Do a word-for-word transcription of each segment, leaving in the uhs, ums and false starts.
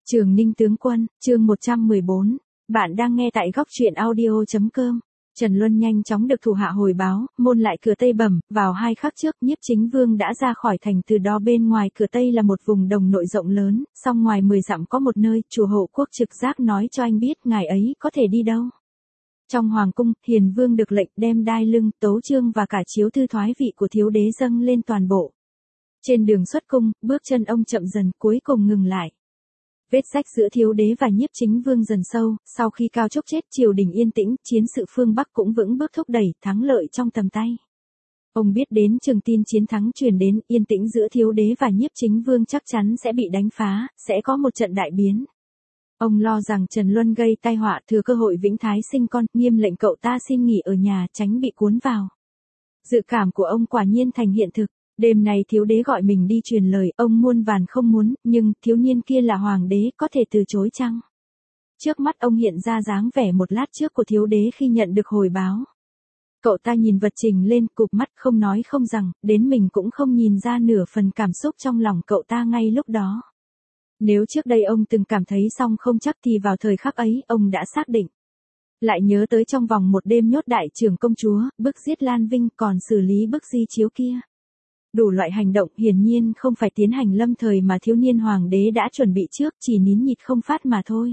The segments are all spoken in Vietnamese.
Trường Ninh tướng quân, chương một trăm mười bốn. Bạn đang nghe tại góc truyện audio chấm com. Trần Luân nhanh chóng được thủ hạ hồi báo, môn lại cửa Tây bẩm, vào hai khắc trước, Nhiếp Chính Vương đã ra khỏi thành, từ đó bên ngoài cửa Tây là một vùng đồng nội rộng lớn, song ngoài mười dặm có một nơi, chùa Hộ Quốc trực giác nói cho anh biết ngài ấy có thể đi đâu. Trong hoàng cung, Hiền Vương được lệnh đem đai lưng, tấu chương và cả chiếu thư thoái vị của thiếu đế dâng lên toàn bộ. Trên đường xuất cung, bước chân ông chậm dần, cuối cùng ngừng lại. Vết rách giữa thiếu đế và Nhiếp Chính Vương dần sâu, sau khi Cao Trúc chết, triều đình yên tĩnh, chiến sự phương Bắc cũng vững bước thúc đẩy, thắng lợi trong tầm tay. Ông biết đến trường tin chiến thắng truyền đến, yên tĩnh giữa thiếu đế và Nhiếp Chính Vương chắc chắn sẽ bị đánh phá, sẽ có một trận đại biến. Ông lo rằng Trần Luân gây tai họa, thừa cơ hội Vĩnh Thái sinh con, nghiêm lệnh cậu ta xin nghỉ ở nhà, tránh bị cuốn vào. Dự cảm của ông quả nhiên thành hiện thực. Đêm này thiếu đế gọi mình đi truyền lời, ông muôn vàn không muốn, nhưng thiếu niên kia là hoàng đế, có thể từ chối chăng? Trước mắt ông hiện ra dáng vẻ một lát trước của thiếu đế khi nhận được hồi báo. Cậu ta nhìn vật trình lên, cụp mắt, không nói không rằng, đến mình cũng không nhìn ra nửa phần cảm xúc trong lòng cậu ta ngay lúc đó. Nếu trước đây ông từng cảm thấy xong không chắc thì vào thời khắc ấy, ông đã xác định. Lại nhớ tới trong vòng một đêm nhốt đại trưởng công chúa, bức giết Lan Vinh, còn xử lý bức di chiếu kia. Đủ loại hành động hiển nhiên không phải tiến hành lâm thời mà thiếu niên hoàng đế đã chuẩn bị trước, chỉ nín nhịt không phát mà thôi.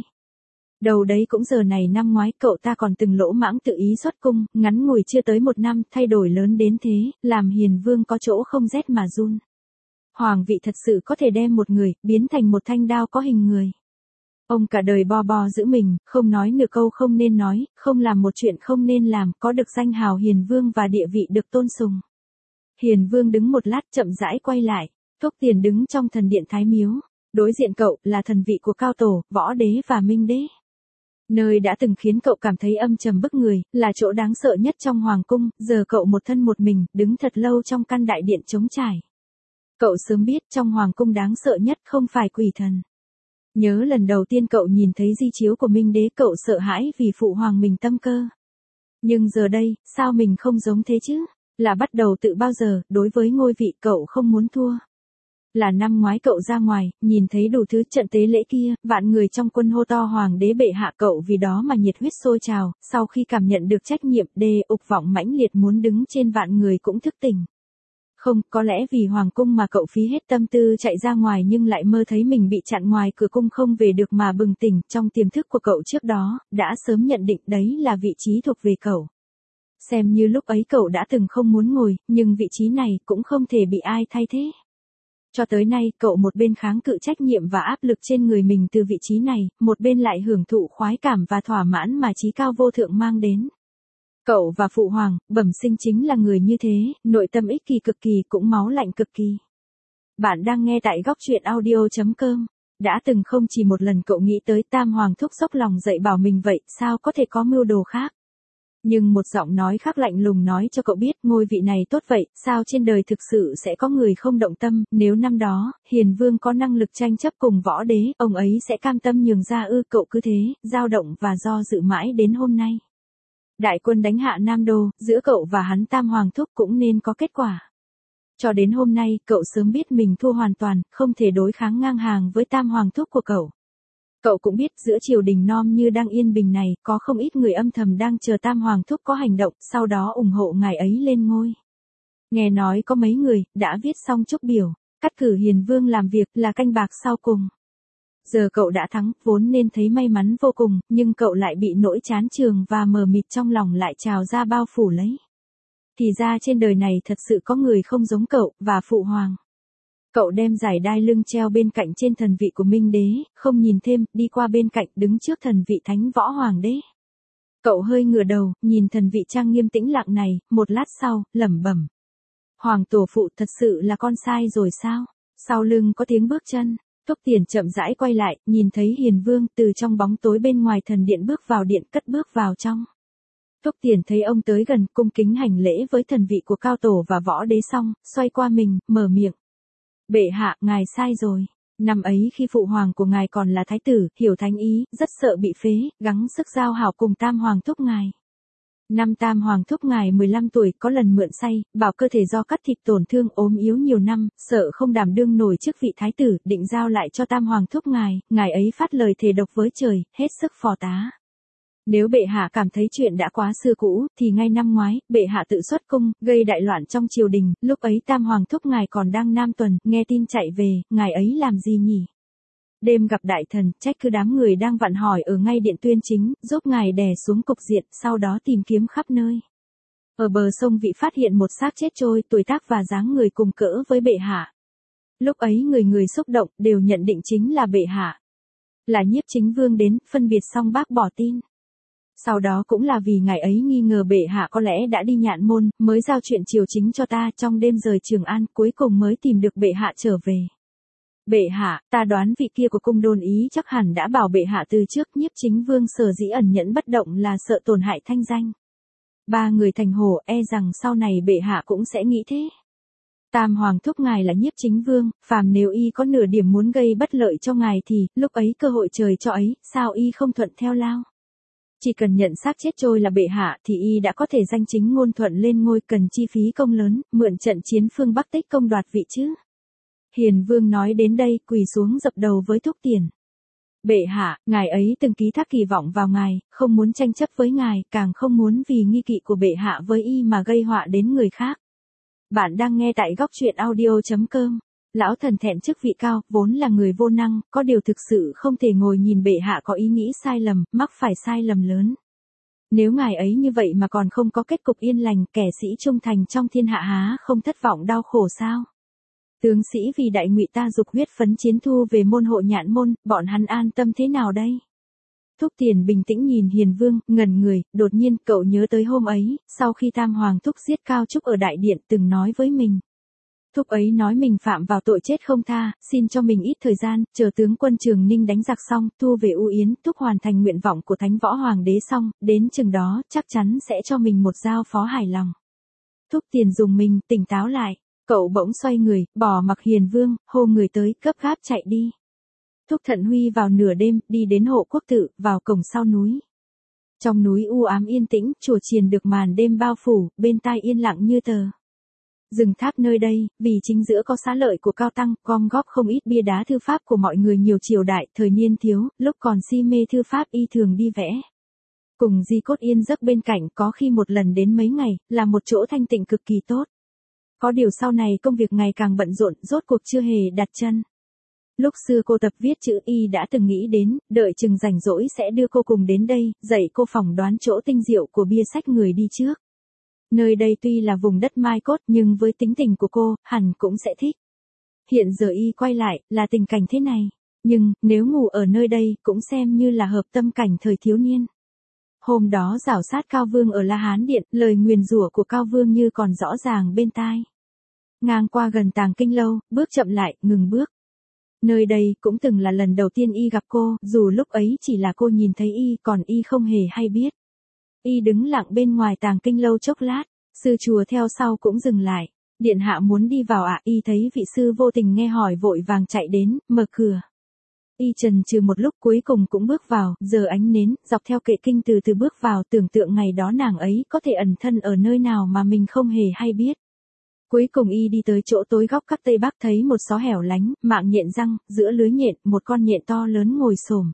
Đầu đấy cũng giờ này năm ngoái, cậu ta còn từng lỗ mãng tự ý xuất cung, ngắn ngủi chưa tới một năm, thay đổi lớn đến thế, làm Hiền Vương có chỗ không rét mà run. Hoàng vị thật sự có thể đem một người, biến thành một thanh đao có hình người. Ông cả đời bo bo giữ mình, không nói nửa câu không nên nói, không làm một chuyện không nên làm, có được danh hào Hiền Vương và địa vị được tôn sùng. Hiền Vương đứng một lát chậm rãi quay lại, Thúc Tiền đứng trong thần điện Thái Miếu, đối diện cậu là thần vị của Cao Tổ, Võ Đế và Minh Đế. Nơi đã từng khiến cậu cảm thấy âm trầm bức người, là chỗ đáng sợ nhất trong hoàng cung, giờ cậu một thân một mình, đứng thật lâu trong căn đại điện trống trải. Cậu sớm biết trong hoàng cung đáng sợ nhất không phải quỷ thần. Nhớ lần đầu tiên cậu nhìn thấy di chiếu của Minh Đế, cậu sợ hãi vì phụ hoàng mình tâm cơ. Nhưng giờ đây, sao mình không giống thế chứ? Là bắt đầu tự bao giờ, đối với ngôi vị cậu không muốn thua. Là năm ngoái cậu ra ngoài, nhìn thấy đủ thứ trận tế lễ kia, vạn người trong quân hô to hoàng đế bệ hạ, cậu vì đó mà nhiệt huyết sôi trào, sau khi cảm nhận được trách nhiệm, đê ục vọng mãnh liệt muốn đứng trên vạn người cũng thức tỉnh. Không, có lẽ vì hoàng cung mà cậu phí hết tâm tư chạy ra ngoài nhưng lại mơ thấy mình bị chặn ngoài cửa cung không về được mà bừng tỉnh, trong tiềm thức của cậu trước đó, đã sớm nhận định đấy là vị trí thuộc về cậu. Xem như lúc ấy cậu đã từng không muốn ngồi, nhưng vị trí này cũng không thể bị ai thay thế. Cho tới nay, cậu một bên kháng cự trách nhiệm và áp lực trên người mình từ vị trí này, một bên lại hưởng thụ khoái cảm và thỏa mãn mà trí cao vô thượng mang đến. Cậu và phụ hoàng, bẩm sinh chính là người như thế, nội tâm ích kỷ cực kỳ cũng máu lạnh cực kỳ. Bạn đang nghe tại góc truyện audio chấm com. Đã từng không chỉ một lần cậu nghĩ tới Tam Hoàng thúc sốc lòng dậy bảo mình vậy, sao có thể có mưu đồ khác. Nhưng một giọng nói khác lạnh lùng nói cho cậu biết ngôi vị này tốt vậy, sao trên đời thực sự sẽ có người không động tâm, nếu năm đó, Hiền Vương có năng lực tranh chấp cùng Võ Đế, ông ấy sẽ cam tâm nhường ra ư, cậu cứ thế, dao động và do dự mãi đến hôm nay. Đại quân đánh hạ Nam Đô, giữa cậu và hắn Tam Hoàng thúc cũng nên có kết quả. Cho đến hôm nay, cậu sớm biết mình thua hoàn toàn, không thể đối kháng ngang hàng với Tam Hoàng thúc của cậu. Cậu cũng biết giữa triều đình non như đang yên bình này, có không ít người âm thầm đang chờ Tam Hoàng thúc có hành động, sau đó ủng hộ ngài ấy lên ngôi. Nghe nói có mấy người, đã viết xong chúc biểu, cắt cử Hiền Vương làm việc là canh bạc sau cùng. Giờ cậu đã thắng, vốn nên thấy may mắn vô cùng, nhưng cậu lại bị nỗi chán chường và mờ mịt trong lòng lại trào ra bao phủ lấy. Thì ra trên đời này thật sự có người không giống cậu, và phụ hoàng. Cậu đem giải đai lưng treo bên cạnh trên thần vị của Minh Đế, không nhìn thêm, đi qua bên cạnh, đứng trước thần vị Thánh Võ Hoàng Đế. Cậu hơi ngửa đầu, nhìn thần vị trang nghiêm tĩnh lặng này, một lát sau, lẩm bẩm. Hoàng tổ phụ thật sự là con sai rồi sao? Sau lưng có tiếng bước chân, Thúc Tiền chậm rãi quay lại, nhìn thấy Hiền Vương từ trong bóng tối bên ngoài thần điện bước vào điện, cất bước vào trong. Thúc Tiền thấy ông tới gần, cung kính hành lễ với thần vị của Cao Tổ và Võ Đế xong, xoay qua mình, mở miệng. Bệ hạ, ngài sai rồi. Năm ấy khi phụ hoàng của ngài còn là thái tử, hiểu thánh ý, rất sợ bị phế, gắng sức giao hảo cùng Tam Hoàng thúc ngài. Năm Tam Hoàng thúc ngài mười lăm tuổi có lần mượn say, bảo cơ thể do cắt thịt tổn thương ốm yếu nhiều năm, sợ không đảm đương nổi chức vị thái tử, định giao lại cho Tam Hoàng thúc ngài, ngài ấy phát lời thề độc với trời, hết sức phò tá. Nếu bệ hạ cảm thấy chuyện đã quá xưa cũ, thì ngay năm ngoái, bệ hạ tự xuất cung, gây đại loạn trong triều đình, lúc ấy Tam Hoàng thúc ngài còn đang nam tuần, nghe tin chạy về, ngài ấy làm gì nhỉ? Đêm gặp đại thần, trách cứ đám người đang vặn hỏi ở ngay điện tuyên chính, giúp ngài đè xuống cục diện, sau đó tìm kiếm khắp nơi. Ở bờ sông Vị phát hiện một xác chết trôi, tuổi tác và dáng người cùng cỡ với bệ hạ. Lúc ấy người người xúc động, đều nhận định chính là bệ hạ. Là Nhiếp Chính Vương đến, phân biệt xong bác bỏ tin. Sau đó cũng là vì ngài ấy nghi ngờ bệ hạ có lẽ đã đi nhạn môn, mới giao chuyện triều chính cho ta, trong đêm rời Trường An, cuối cùng mới tìm được bệ hạ trở về. Bệ hạ, ta đoán vị kia của cung đôn ý chắc hẳn đã bảo bệ hạ từ trước. Nhiếp Chính Vương sở dĩ ẩn nhẫn bất động là sợ tổn hại thanh danh. Ba người thành hổ, e rằng sau này bệ hạ cũng sẽ nghĩ thế. Tam Hoàng thúc ngài là Nhiếp Chính Vương, phàm nếu y có nửa điểm muốn gây bất lợi cho ngài thì, lúc ấy cơ hội trời cho ấy, sao y không thuận theo lao? Chỉ cần nhận xác chết trôi là bệ hạ thì y đã có thể danh chính ngôn thuận lên ngôi, cần chi phí công lớn, mượn trận chiến phương Bắc Tích công đoạt vị chứ. Hiền Vương nói đến đây, quỳ xuống dập đầu với Thúc Tiền. Bệ hạ, ngài ấy từng ký thác kỳ vọng vào ngài, không muốn tranh chấp với ngài, càng không muốn vì nghi kỵ của bệ hạ với y mà gây họa đến người khác. Bạn đang nghe tại góc truyện audio chấm com. Lão thần thẹn chức vị cao, vốn là người vô năng, có điều thực sự không thể ngồi nhìn bệ hạ có ý nghĩ sai lầm, mắc phải sai lầm lớn. Nếu ngài ấy như vậy mà còn không có kết cục yên lành, kẻ sĩ trung thành trong thiên hạ há không thất vọng đau khổ sao? Tướng sĩ vì đại ngụy ta dục huyết phấn chiến thu về môn hộ nhạn môn, bọn hắn an tâm thế nào đây? Thúc Tiền bình tĩnh nhìn Hiền Vương, ngẩn người, đột nhiên cậu nhớ tới hôm ấy, sau khi Tam Hoàng thúc giết Cao Trúc ở đại điện từng nói với mình. Thúc ấy nói mình phạm vào tội chết không tha, xin cho mình ít thời gian, chờ tướng quân Trường Ninh đánh giặc xong, thu về U Yến, thúc hoàn thành nguyện vọng của Thánh Võ Hoàng đế xong, đến chừng đó, chắc chắn sẽ cho mình một giao phó hài lòng. Thúc Tiền dùng mình, tỉnh táo lại, cậu bỗng xoay người, bỏ mặc Hiền Vương, hô người tới, gấp gáp chạy đi. Thúc Thận Huy vào nửa đêm, đi đến Hộ Quốc Tự, vào cổng sau núi. Trong núi u ám yên tĩnh, chùa chiền được màn đêm bao phủ, bên tai yên lặng như tờ. Rừng tháp nơi đây, vì chính giữa có xá lợi của Cao Tăng, gom góp không ít bia đá thư pháp của mọi người nhiều triều đại, thời niên thiếu, lúc còn si mê thư pháp y thường đi vẽ. Cùng Di Cốt yên giấc bên cạnh, có khi một lần đến mấy ngày, là một chỗ thanh tịnh cực kỳ tốt. Có điều sau này công việc ngày càng bận rộn, rốt cuộc chưa hề đặt chân. Lúc xưa cô tập viết chữ y đã từng nghĩ đến, đợi chừng rảnh rỗi sẽ đưa cô cùng đến đây, dạy cô phỏng đoán chỗ tinh diệu của bia sách người đi trước. Nơi đây tuy là vùng đất mai cốt nhưng với tính tình của cô, hẳn cũng sẽ thích. Hiện giờ y quay lại, là tình cảnh thế này. Nhưng, nếu ngủ ở nơi đây, cũng xem như là hợp tâm cảnh thời thiếu niên. Hôm đó rảo sát Cao Vương ở La Hán Điện, lời nguyền rủa của Cao Vương như còn rõ ràng bên tai. Ngang qua gần Tàng Kinh Lâu, bước chậm lại, ngừng bước. Nơi đây cũng từng là lần đầu tiên y gặp cô, dù lúc ấy chỉ là cô nhìn thấy y, còn y không hề hay biết. Y đứng lặng bên ngoài Tàng Kinh Lâu chốc lát, sư chùa theo sau cũng dừng lại. Điện hạ muốn đi vào ạ, à? Y thấy vị sư vô tình nghe hỏi vội vàng chạy đến, mở cửa. Y chần chừ một lúc cuối cùng cũng bước vào, giờ ánh nến, dọc theo kệ kinh từ từ bước vào, tưởng tượng ngày đó nàng ấy có thể ẩn thân ở nơi nào mà mình không hề hay biết. Cuối cùng y đi tới chỗ tối góc các tây bắc, thấy một xó hẻo lánh, mạng nhện răng, giữa lưới nhện, một con nhện to lớn ngồi xổm.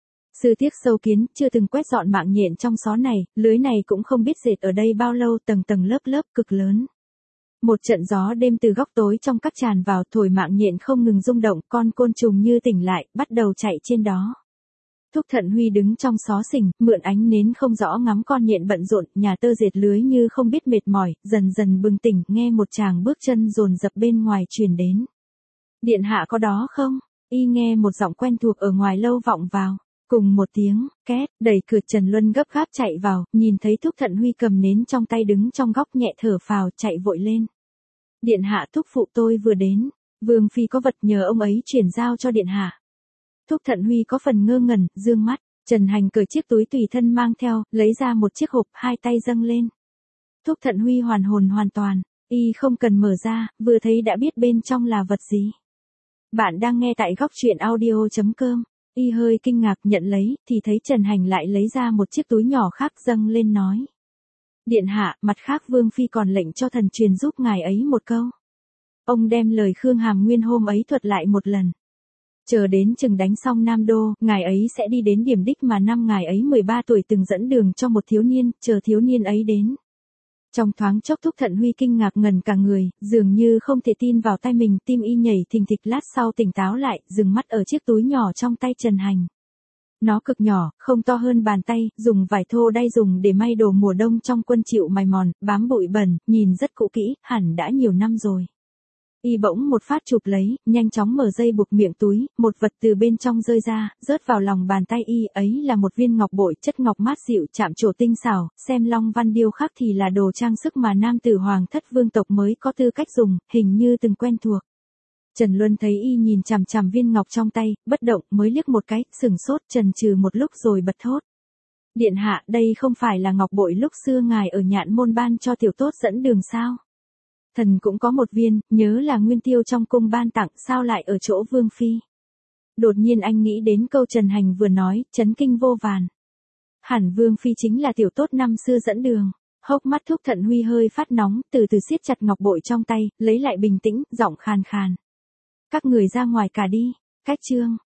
Sư tiếc sâu kiến, chưa từng quét dọn mạng nhện trong xó này, lưới này cũng không biết dệt ở đây bao lâu, tầng tầng lớp lớp cực lớn. Một trận gió đêm từ góc tối trong các tràn vào, thổi mạng nhện không ngừng rung động, con côn trùng như tỉnh lại, bắt đầu chạy trên đó. Thúc Thận Huy đứng trong xó xỉnh, mượn ánh nến không rõ ngắm con nhện bận rộn, nhà tơ dệt lưới như không biết mệt mỏi, dần dần bừng tỉnh, nghe một tràng bước chân dồn dập bên ngoài truyền đến. Điện hạ có đó không? Y nghe một giọng quen thuộc ở ngoài lâu vọng vào. Cùng một tiếng, két, đẩy cửa, Trần Luân gấp gáp chạy vào, nhìn thấy Thúc Thận Huy cầm nến trong tay đứng trong góc nhẹ thở phào, chạy vội lên. Điện hạ, thúc phụ tôi vừa đến, Vương phi có vật nhờ ông ấy chuyển giao cho điện hạ. Thúc Thận Huy có phần ngơ ngẩn, dương mắt, Trần Hành cởi chiếc túi tùy thân mang theo, lấy ra một chiếc hộp, hai tay dâng lên. Thúc Thận Huy hoàn hồn hoàn toàn, y không cần mở ra, vừa thấy đã biết bên trong là vật gì. Bạn đang nghe tại góc truyện audio chấm com. Y hơi kinh ngạc nhận lấy, thì thấy Trần Hành lại lấy ra một chiếc túi nhỏ khác dâng lên nói. Điện hạ, mặt khác Vương Phi còn lệnh cho thần truyền giúp ngài ấy một câu. Ông đem lời Khương Hàm Nguyên hôm ấy thuật lại một lần. Chờ đến chừng đánh xong Nam Đô, ngài ấy sẽ đi đến điểm đích mà năm ngài ấy mười ba tuổi từng dẫn đường cho một thiếu niên, chờ thiếu niên ấy đến. Trong thoáng chốc Thúc Thận Huy kinh ngạc ngần cả người, dường như không thể tin vào tay mình, tim y nhảy thình thịch, lát sau tỉnh táo lại, dừng mắt ở chiếc túi nhỏ trong tay Trần Hành. Nó cực nhỏ, không to hơn bàn tay, dùng vải thô đay dùng để may đồ mùa đông trong quân chịu mài mòn, bám bụi bẩn, nhìn rất cũ kỹ, hẳn đã nhiều năm rồi. Y bỗng một phát chụp lấy, nhanh chóng mở dây buộc miệng túi, một vật từ bên trong rơi ra, rớt vào lòng bàn tay y, ấy là một viên ngọc bội, chất ngọc mát dịu, chạm trổ tinh xảo, xem long văn điêu khắc thì là đồ trang sức mà nam tử hoàng thất vương tộc mới có tư cách dùng, hình như từng quen thuộc. Trần Luân thấy y nhìn chằm chằm viên ngọc trong tay, bất động, mới liếc một cái, sừng sốt, chần chừ một lúc rồi bật thốt. Điện hạ, đây không phải là ngọc bội lúc xưa ngài ở Nhạn Môn ban cho tiểu tốt dẫn đường sao? Thần cũng có một viên, nhớ là nguyên tiêu trong cung ban tặng, sao lại ở chỗ Vương Phi? Đột nhiên anh nghĩ đến câu Trần Hành vừa nói, chấn kinh vô vàn. Hẳn Vương Phi chính là tiểu tốt năm xưa dẫn đường. Hốc mắt Thúc Thận Huy hơi phát nóng, từ từ siết chặt ngọc bội trong tay, lấy lại bình tĩnh, giọng khàn khàn. Các người ra ngoài cả đi, cách chương.